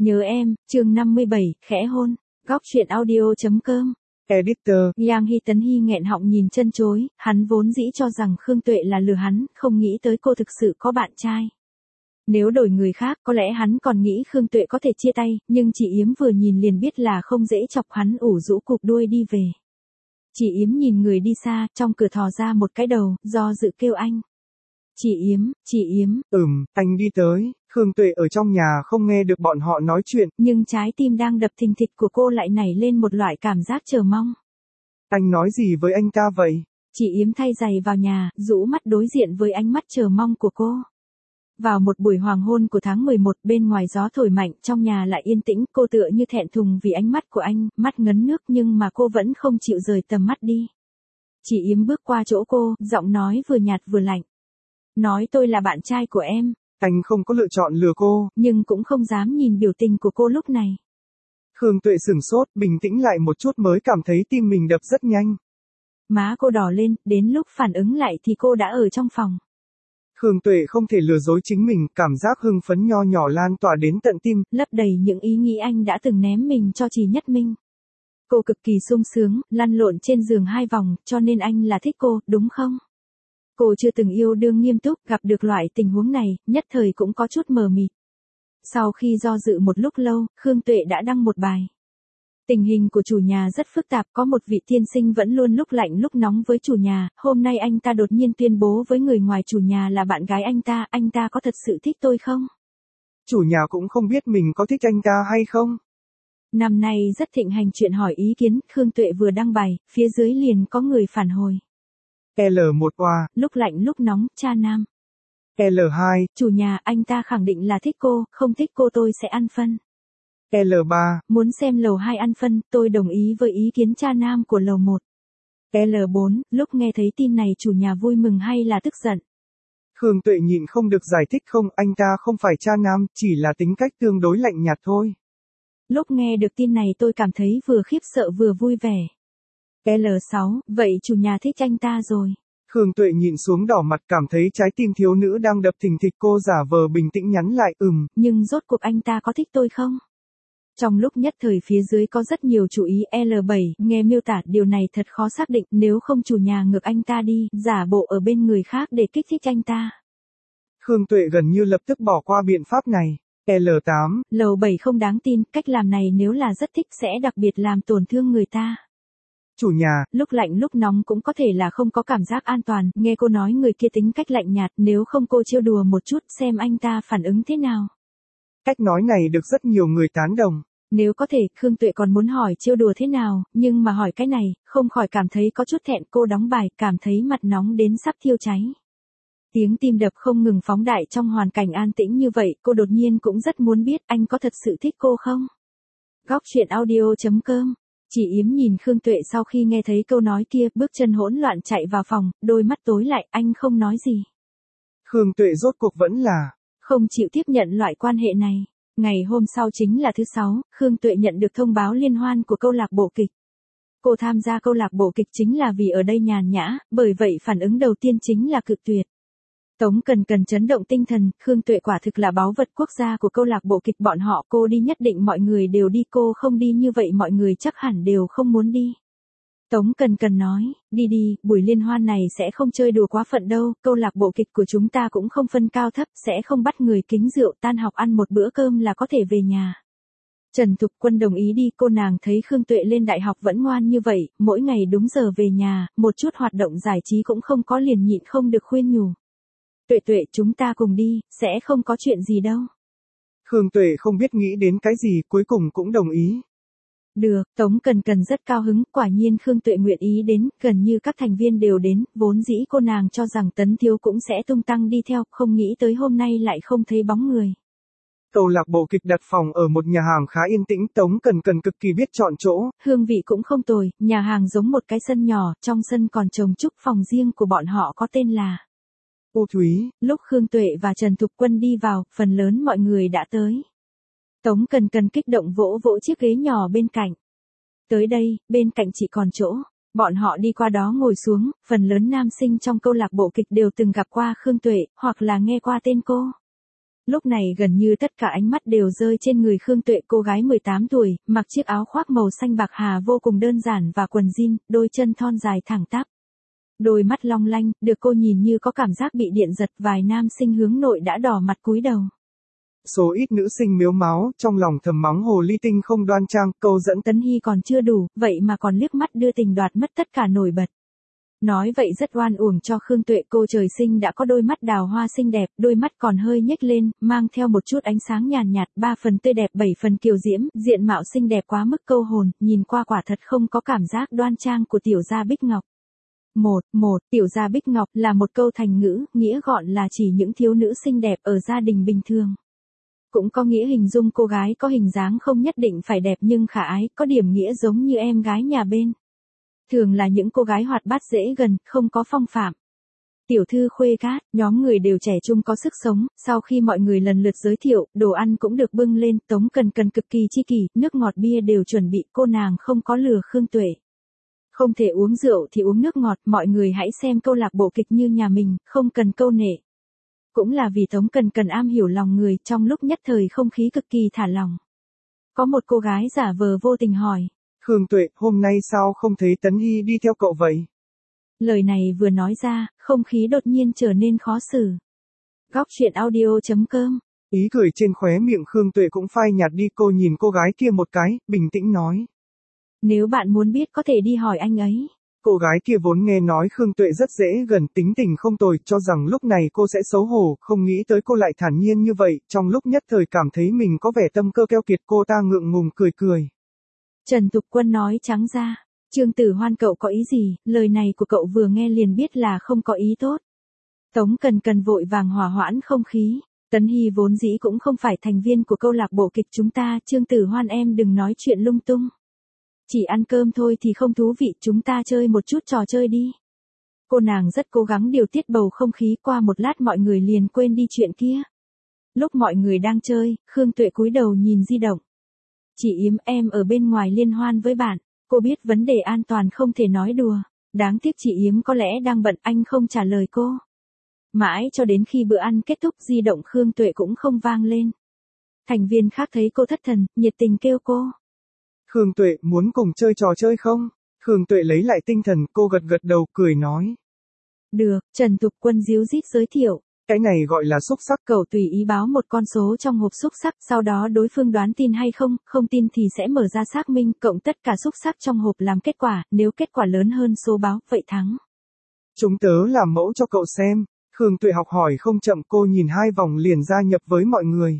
Nhớ em, chương 57, khẽ hôn. Góc truyện audio.com. Editor. Yang Hy Tấn Hy nghẹn họng nhìn chân chối, hắn vốn dĩ cho rằng Khương Tuệ là lừa hắn, không nghĩ tới cô thực sự có bạn trai. Nếu đổi người khác có lẽ hắn còn nghĩ Khương Tuệ có thể chia tay, nhưng chị Yếm vừa nhìn liền biết là không dễ chọc, hắn ủ rũ cụp đuôi đi về. Chị Yếm nhìn người đi xa, trong cửa thò ra một cái đầu, do dự kêu anh. Chị Yếm. Anh đi tới. Khương Tuệ ở trong nhà không nghe được bọn họ nói chuyện. Nhưng trái tim đang đập thình thịch của cô lại nảy lên một loại cảm giác chờ mong. Anh nói gì với anh ta vậy? Chị Yếm thay giày vào nhà, rũ mắt đối diện với ánh mắt chờ mong của cô. Vào một buổi hoàng hôn của tháng 11, bên ngoài gió thổi mạnh, trong nhà lại yên tĩnh, cô tựa như thẹn thùng vì ánh mắt của anh, mắt ngấn nước nhưng mà cô vẫn không chịu rời tầm mắt đi. Chị Yếm bước qua chỗ cô, giọng nói vừa nhạt vừa lạnh. Nói tôi là bạn trai của em. Anh không có lựa chọn lừa cô. Nhưng cũng không dám nhìn biểu tình của cô lúc này. Khương Tuệ sửng sốt, bình tĩnh lại một chút mới cảm thấy tim mình đập rất nhanh. Má cô đỏ lên, đến lúc phản ứng lại thì cô đã ở trong phòng. Khương Tuệ không thể lừa dối chính mình, cảm giác hưng phấn nho nhỏ lan tỏa đến tận tim, lấp đầy những ý nghĩ anh đã từng ném mình cho Trì Nhất Minh. Cô cực kỳ sung sướng, lăn lộn trên giường 2 vòng, cho nên anh là thích cô, đúng không? Cô chưa từng yêu đương nghiêm túc, gặp được loại tình huống này, nhất thời cũng có chút mờ mịt. Sau khi do dự một lúc lâu, Khương Tuệ đã đăng một bài. Tình hình của chủ nhà rất phức tạp, có một vị tiên sinh vẫn luôn lúc lạnh lúc nóng với chủ nhà, hôm nay anh ta đột nhiên tuyên bố với người ngoài chủ nhà là bạn gái anh ta có thật sự thích tôi không? Chủ nhà cũng không biết mình có thích anh ta hay không? Năm nay rất thịnh hành chuyện hỏi ý kiến, Khương Tuệ vừa đăng bài, phía dưới liền có người phản hồi. L1 oa. Lúc lạnh lúc nóng, cha nam. L2. Chủ nhà, anh ta khẳng định là thích cô, không thích cô tôi sẽ ăn phân. L3. Muốn xem lầu 2 ăn phân, tôi đồng ý với ý kiến cha nam của lầu 1. L4, lúc nghe thấy tin này chủ nhà vui mừng hay là tức giận? Khương Tuệ nhịn không được giải thích, không, anh ta không phải cha nam, chỉ là tính cách tương đối lạnh nhạt thôi. Lúc nghe được tin này tôi cảm thấy vừa khiếp sợ vừa vui vẻ. L6, vậy chủ nhà thích anh ta rồi. Khương Tuệ nhìn xuống đỏ mặt, cảm thấy trái tim thiếu nữ đang đập thình thịch, cô giả vờ bình tĩnh nhắn lại, Nhưng rốt cuộc anh ta có thích tôi không? Trong lúc nhất thời phía dưới có rất nhiều chú ý. L7, nghe miêu tả điều này thật khó xác định, nếu không chủ nhà ngược anh ta đi, giả bộ ở bên người khác để kích thích anh ta. Khương Tuệ gần như lập tức bỏ qua biện pháp này. L8, lầu 7 không đáng tin, cách làm này nếu là rất thích sẽ đặc biệt làm tổn thương người ta. Chủ nhà, lúc lạnh lúc nóng cũng có thể là không có cảm giác an toàn, nghe cô nói người kia tính cách lạnh nhạt, nếu không cô trêu đùa một chút xem anh ta phản ứng thế nào. Cách nói này được rất nhiều người tán đồng. Nếu có thể, Khương Tuệ còn muốn hỏi trêu đùa thế nào, nhưng mà hỏi cái này, không khỏi cảm thấy có chút thẹn, cô đóng bài, cảm thấy mặt nóng đến sắp thiêu cháy. Tiếng tim đập không ngừng phóng đại trong hoàn cảnh an tĩnh như vậy, cô đột nhiên cũng rất muốn biết anh có thật sự thích cô không? Góc truyện audio.com. Chị Yếm nhìn Khương Tuệ sau khi nghe thấy câu nói kia, bước chân hỗn loạn chạy vào phòng, đôi mắt tối lại, anh không nói gì. Khương Tuệ rốt cuộc vẫn là không chịu tiếp nhận loại quan hệ này. Ngày hôm sau chính là thứ 6, Khương Tuệ nhận được thông báo liên hoan của câu lạc bộ kịch. Cô tham gia câu lạc bộ kịch chính là vì ở đây nhàn nhã, bởi vậy phản ứng đầu tiên chính là cự tuyệt. Tống Cần chấn động tinh thần, Khương Tuệ quả thực là báu vật quốc gia của câu lạc bộ kịch bọn họ, cô đi nhất định mọi người đều đi, cô không đi như vậy mọi người chắc hẳn đều không muốn đi. Tống Cần nói, đi, buổi liên hoan này sẽ không chơi đùa quá phận đâu, câu lạc bộ kịch của chúng ta cũng không phân cao thấp, sẽ không bắt người kính rượu, tan học ăn một bữa cơm là có thể về nhà. Trần Thục Quân đồng ý đi, cô nàng thấy Khương Tuệ lên đại học vẫn ngoan như vậy, mỗi ngày đúng giờ về nhà, một chút hoạt động giải trí cũng không có liền nhịn không được khuyên nhủ. Tuệ chúng ta cùng đi, sẽ không có chuyện gì đâu. Khương Tuệ không biết nghĩ đến cái gì, cuối cùng cũng đồng ý. Được, Tống Cần rất cao hứng, quả nhiên Khương Tuệ nguyện ý đến, gần như các thành viên đều đến, vốn dĩ cô nàng cho rằng Tấn Thiếu cũng sẽ tung tăng đi theo, không nghĩ tới hôm nay lại không thấy bóng người. Câu lạc bộ kịch đặt phòng ở một nhà hàng khá yên tĩnh, Tống Cần cực kỳ biết chọn chỗ. Hương vị cũng không tồi, nhà hàng giống một cái sân nhỏ, trong sân còn trồng trúc, phòng riêng của bọn họ có tên là Ô Thúy. Lúc Khương Tuệ và Trần Thục Quân đi vào, phần lớn mọi người đã tới. Tống Cần kích động vỗ vỗ chiếc ghế nhỏ bên cạnh. Tới đây, bên cạnh chỉ còn chỗ. Bọn họ đi qua đó ngồi xuống, phần lớn nam sinh trong câu lạc bộ kịch đều từng gặp qua Khương Tuệ, hoặc là nghe qua tên cô. Lúc này gần như tất cả ánh mắt đều rơi trên người Khương Tuệ, cô gái 18 tuổi, mặc chiếc áo khoác màu xanh bạc hà vô cùng đơn giản và quần jean, đôi chân thon dài thẳng tắp. Đôi mắt long lanh, được cô nhìn như có cảm giác bị điện giật, vài nam sinh hướng nội đã đỏ mặt cúi đầu. Số ít nữ sinh miếu máu, trong lòng thầm mắng hồ ly tinh không đoan trang, câu dẫn Tấn Hy còn chưa đủ, vậy mà còn liếc mắt đưa tình đoạt mất tất cả nổi bật. Nói vậy rất oan uổng cho Khương Tuệ, cô trời sinh đã có đôi mắt đào hoa xinh đẹp, đôi mắt còn hơi nhếch lên, mang theo một chút ánh sáng nhàn nhạt, 3 phần tươi đẹp 7 phần kiều diễm, diện mạo xinh đẹp quá mức câu hồn, nhìn qua quả thật không có cảm giác đoan trang của tiểu gia Bích Ngọc. Tiểu gia Bích Ngọc là một câu thành ngữ, nghĩa gọn là chỉ những thiếu nữ xinh đẹp ở gia đình bình thường. Cũng có nghĩa hình dung cô gái có hình dáng không nhất định phải đẹp nhưng khả ái, có điểm nghĩa giống như em gái nhà bên. Thường là những cô gái hoạt bát dễ gần, không có phong phạm. Tiểu thư Khuê Cát, nhóm người đều trẻ trung có sức sống, sau khi mọi người lần lượt giới thiệu, đồ ăn cũng được bưng lên, Tống Cần Cần cực kỳ chi kỷ, nước ngọt bia đều chuẩn bị, cô nàng không có lừa Khương Tuệ. Không thể uống rượu thì uống nước ngọt, mọi người hãy xem câu lạc bộ kịch như nhà mình, không cần câu nệ. Cũng là vì Tống Cần Cần am hiểu lòng người, trong lúc nhất thời không khí cực kỳ thả lỏng. Có một cô gái giả vờ vô tình hỏi. Khương Tuệ, hôm nay sao không thấy Tấn Hy đi theo cậu vậy? Lời này vừa nói ra, không khí đột nhiên trở nên khó xử. Góc truyện audio.com. Ý cười trên khóe miệng Khương Tuệ cũng phai nhạt đi, cô nhìn cô gái kia một cái, bình tĩnh nói. Nếu bạn muốn biết có thể đi hỏi anh ấy. Cô gái kia vốn nghe nói Khương Tuệ rất dễ gần, tính tình không tồi, cho rằng lúc này cô sẽ xấu hổ, không nghĩ tới cô lại thản nhiên như vậy, trong lúc nhất thời cảm thấy mình có vẻ tâm cơ keo kiệt, cô ta ngượng ngùng cười cười. Trần Tục Quân nói trắng ra, Trương Tử Hoan cậu có ý gì, lời này của cậu vừa nghe liền biết là không có ý tốt. Tống Cần Cần vội vàng hòa hoãn không khí, Tấn Hy vốn dĩ cũng không phải thành viên của câu lạc bộ kịch chúng ta, Trương Tử Hoan em đừng nói chuyện lung tung. Chỉ ăn cơm thôi thì không thú vị, chúng ta chơi một chút trò chơi đi. Cô nàng rất cố gắng điều tiết bầu không khí, qua một lát mọi người liền quên đi chuyện kia. Lúc mọi người đang chơi, Khương Tuệ cúi đầu nhìn di động. Chị Yếm, em ở bên ngoài liên hoan với bạn, cô biết vấn đề an toàn không thể nói đùa. Đáng tiếc chị Yếm có lẽ đang bận, anh không trả lời cô. Mãi cho đến khi bữa ăn kết thúc di động Khương Tuệ cũng không vang lên. Thành viên khác thấy cô thất thần, nhiệt tình kêu cô. Khương Tuệ, muốn cùng chơi trò chơi không? Khương Tuệ lấy lại tinh thần, cô gật gật đầu, cười nói. Được, Trần Tục Quân díu dít giới thiệu. Cái này gọi là xúc xắc. Cậu tùy ý báo một con số trong hộp xúc xắc, sau đó đối phương đoán tin hay không, không tin thì sẽ mở ra xác minh, cộng tất cả xúc xắc trong hộp làm kết quả, nếu kết quả lớn hơn số báo, vậy thắng. Chúng tớ làm mẫu cho cậu xem. Khương Tuệ học hỏi không chậm, cô nhìn 2 vòng liền gia nhập với mọi người.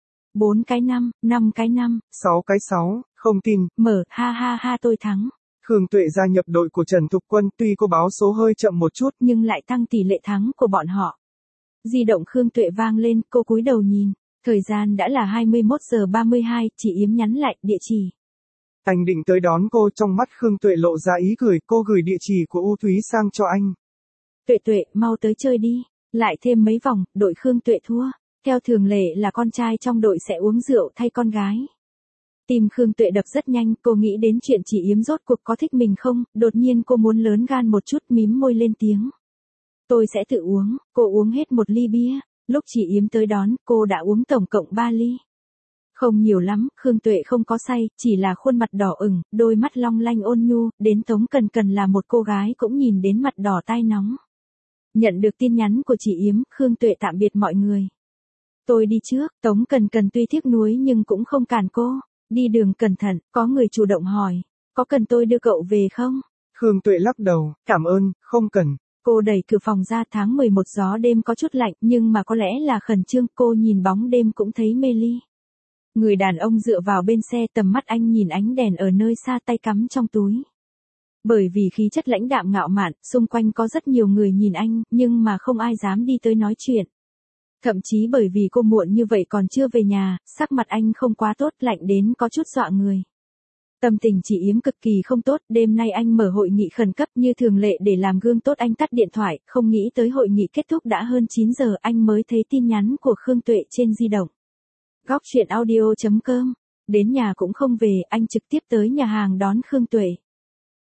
4 cái 5, 5 cái 5, 6 cái 6, không tin. Mở, ha ha ha tôi thắng. Khương Tuệ gia nhập đội của Trần Thục Quân, tuy cô báo số hơi chậm một chút, nhưng lại tăng tỷ lệ thắng của bọn họ. Di động Khương Tuệ vang lên, cô cúi đầu nhìn. Thời gian đã là 21 giờ 32, chị Yếm nhắn lại, địa chỉ. Anh định tới đón cô, trong mắt Khương Tuệ lộ ra ý cười, cô gửi địa chỉ của U Thúy sang cho anh. Tuệ Tuệ, mau tới chơi đi. Lại thêm mấy vòng, đội Khương Tuệ thua. Theo thường lệ là con trai trong đội sẽ uống rượu thay con gái. Tim Khương Tuệ đập rất nhanh, cô nghĩ đến chuyện chị Yếm rốt cuộc có thích mình không, đột nhiên cô muốn lớn gan một chút, mím môi lên tiếng. Tôi sẽ tự uống, cô uống hết 1 ly bia, lúc chị Yếm tới đón, cô đã uống tổng cộng 3 ly. Không nhiều lắm, Khương Tuệ không có say, chỉ là khuôn mặt đỏ ửng, đôi mắt long lanh ôn nhu, đến Tống Cần Cần là một cô gái cũng nhìn đến mặt đỏ tai nóng. Nhận được tin nhắn của chị Yếm, Khương Tuệ tạm biệt mọi người. Tôi đi trước, Tống Cần Cần tuy tiếc nuối nhưng cũng không cản cô. Đi đường cẩn thận, có người chủ động hỏi, có cần tôi đưa cậu về không? Khương Tuệ lắc đầu, cảm ơn, không cần. Cô đẩy cửa phòng ra, tháng 11 gió đêm có chút lạnh, nhưng mà có lẽ là khẩn trương, cô nhìn bóng đêm cũng thấy mê ly. Người đàn ông dựa vào bên xe, tầm mắt anh nhìn ánh đèn ở nơi xa, tay cắm trong túi. Bởi vì khí chất lãnh đạm ngạo mạn, xung quanh có rất nhiều người nhìn anh, nhưng mà không ai dám đi tới nói chuyện. Thậm chí bởi vì cô muộn như vậy còn chưa về nhà, sắc mặt anh không quá tốt, lạnh đến có chút dọa người. Tâm tình chị Yếm cực kỳ không tốt, đêm nay anh mở hội nghị khẩn cấp như thường lệ để làm gương tốt, anh tắt điện thoại, không nghĩ tới hội nghị kết thúc đã hơn 9 giờ, anh mới thấy tin nhắn của Khương Tuệ trên di động. Góc truyện audio.com. Đến nhà cũng không về, anh trực tiếp tới nhà hàng đón Khương Tuệ.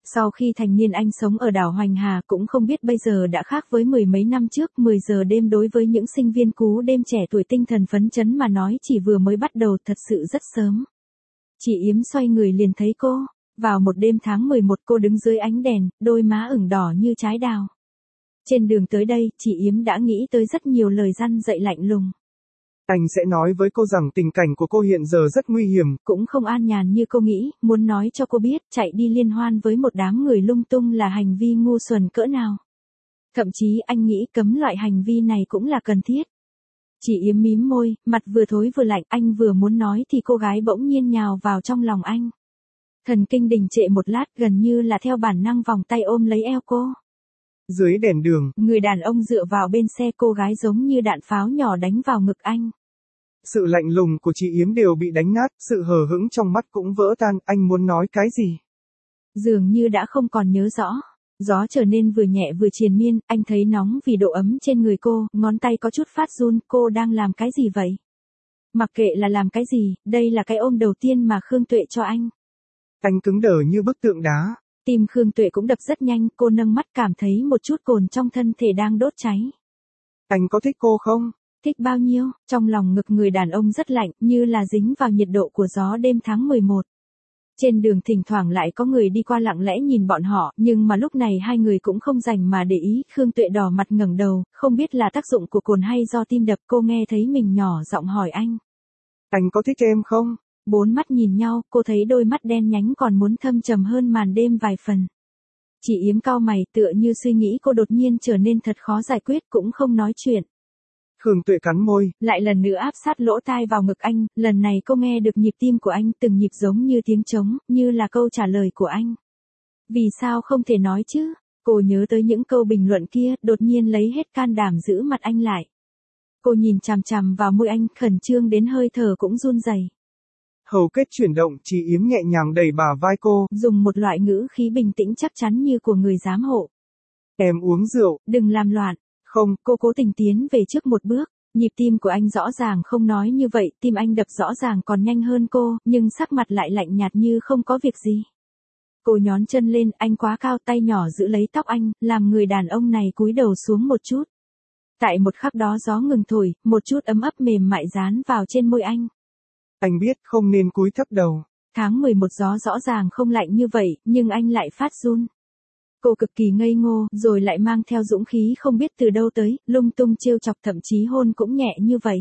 Sau khi thành niên anh sống ở đảo Hoành Hà cũng không biết bây giờ đã khác với mười mấy năm trước, 10 giờ đêm đối với những sinh viên cú đêm trẻ tuổi tinh thần phấn chấn mà nói chỉ vừa mới bắt đầu, thật sự rất sớm. Chị Yếm xoay người liền thấy cô. Vào một đêm tháng 11 cô đứng dưới ánh đèn, đôi má ửng đỏ như trái đào. Trên đường tới đây, chị Yếm đã nghĩ tới rất nhiều lời răn dạy lạnh lùng. Anh sẽ nói với cô rằng tình cảnh của cô hiện giờ rất nguy hiểm. Cũng không an nhàn như cô nghĩ, muốn nói cho cô biết chạy đi liên hoan với một đám người lung tung là hành vi ngu xuẩn cỡ nào. Thậm chí anh nghĩ cấm loại hành vi này cũng là cần thiết. Chị Yếm mím môi, mặt vừa thối vừa lạnh, anh vừa muốn nói thì cô gái bỗng nhiên nhào vào trong lòng anh. Thần kinh đình trệ một lát, gần như là theo bản năng vòng tay ôm lấy eo cô. Dưới đèn đường, người đàn ông dựa vào bên xe, cô gái giống như đạn pháo nhỏ đánh vào ngực anh. Sự lạnh lùng của chị Yếm đều bị đánh nát, sự hờ hững trong mắt cũng vỡ tan, anh muốn nói cái gì? Dường như đã không còn nhớ rõ. Gió trở nên vừa nhẹ vừa triền miên, anh thấy nóng vì độ ấm trên người cô, ngón tay có chút phát run, cô đang làm cái gì vậy? Mặc kệ là làm cái gì, đây là cái ôm đầu tiên mà Khương Tuệ cho anh. Anh cứng đờ như bức tượng đá. Tim Khương Tuệ cũng đập rất nhanh, cô nâng mắt cảm thấy một chút cồn trong thân thể đang đốt cháy. Anh có thích cô không? Thích bao nhiêu? Trong lòng ngực người đàn ông rất lạnh, như là dính vào nhiệt độ của gió đêm tháng 11. Trên đường thỉnh thoảng lại có người đi qua lặng lẽ nhìn bọn họ, nhưng mà lúc này hai người cũng không dành mà để ý. Khương Tuệ đỏ mặt ngẩng đầu, không biết là tác dụng của cồn hay do tim đập, cô nghe thấy mình nhỏ giọng hỏi anh. Anh có thích em không? Bốn mắt nhìn nhau, cô thấy đôi mắt đen nhánh còn muốn thâm trầm hơn màn đêm vài phần. Chị Yếm cau mày, tựa như suy nghĩ cô đột nhiên trở nên thật khó giải quyết, cũng không nói chuyện. Khương Tuệ cắn môi, lại lần nữa áp sát lỗ tai vào ngực anh, lần này cô nghe được nhịp tim của anh, từng nhịp giống như tiếng trống, như là câu trả lời của anh. Vì sao không thể nói chứ? Cô nhớ tới những câu bình luận kia, đột nhiên lấy hết can đảm giữ mặt anh lại. Cô nhìn chằm chằm vào môi anh, khẩn trương đến hơi thở cũng run rẩy. Hầu kết chuyển động, chị Yếm nhẹ nhàng đẩy bả vai cô, dùng một loại ngữ khí bình tĩnh chắc chắn như của người giám hộ. Em uống rượu. Đừng làm loạn. Không. Cô cố tình tiến về trước một bước. Nhịp tim của anh rõ ràng không nói như vậy, tim anh đập rõ ràng còn nhanh hơn cô, nhưng sắc mặt lại lạnh nhạt như không có việc gì. Cô nhón chân lên, anh quá cao, tay nhỏ giữ lấy tóc anh, làm người đàn ông này cúi đầu xuống một chút. Tại một khắc đó gió ngừng thổi, một chút ấm ấp mềm mại dán vào trên môi anh. Anh biết không nên cúi thấp đầu. Tháng 11 gió rõ ràng không lạnh như vậy, nhưng anh lại phát run. Cô cực kỳ ngây ngô, rồi lại mang theo dũng khí không biết từ đâu tới, lung tung trêu chọc, thậm chí hôn cũng nhẹ như vậy.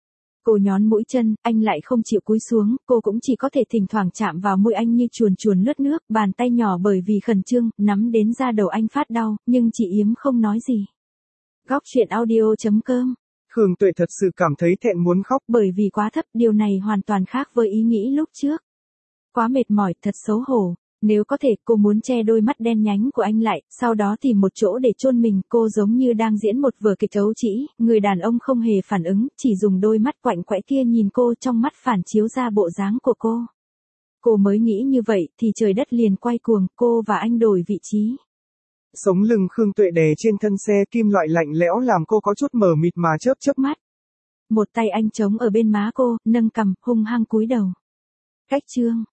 Cô nhón mũi chân, anh lại không chịu cúi xuống, cô cũng chỉ có thể thỉnh thoảng chạm vào môi anh như chuồn chuồn lướt nước, bàn tay nhỏ bởi vì khẩn trương, nắm đến da đầu anh phát đau, nhưng chị Yếm không nói gì. Góc truyện audio.com. Khương Tuệ thật sự cảm thấy thẹn muốn khóc. Bởi vì quá thấp, điều này hoàn toàn khác với ý nghĩ lúc trước. Quá mệt mỏi, thật xấu hổ. Nếu có thể, cô muốn che đôi mắt đen nhánh của anh lại, sau đó tìm một chỗ để chôn mình. Cô giống như đang diễn một vở kịch ấu trĩ, người đàn ông không hề phản ứng, chỉ dùng đôi mắt quạnh quẽ kia nhìn cô, trong mắt phản chiếu ra bộ dáng của cô. Cô mới nghĩ như vậy, thì trời đất liền quay cuồng, cô và anh đổi vị trí. Sống lưng Khương Tuệ đè trên thân xe, kim loại lạnh lẽo làm cô có chút mờ mịt mà chớp chớp mắt. Một tay anh chống ở bên má cô, nâng cằm, hung hăng cúi đầu. Cách chương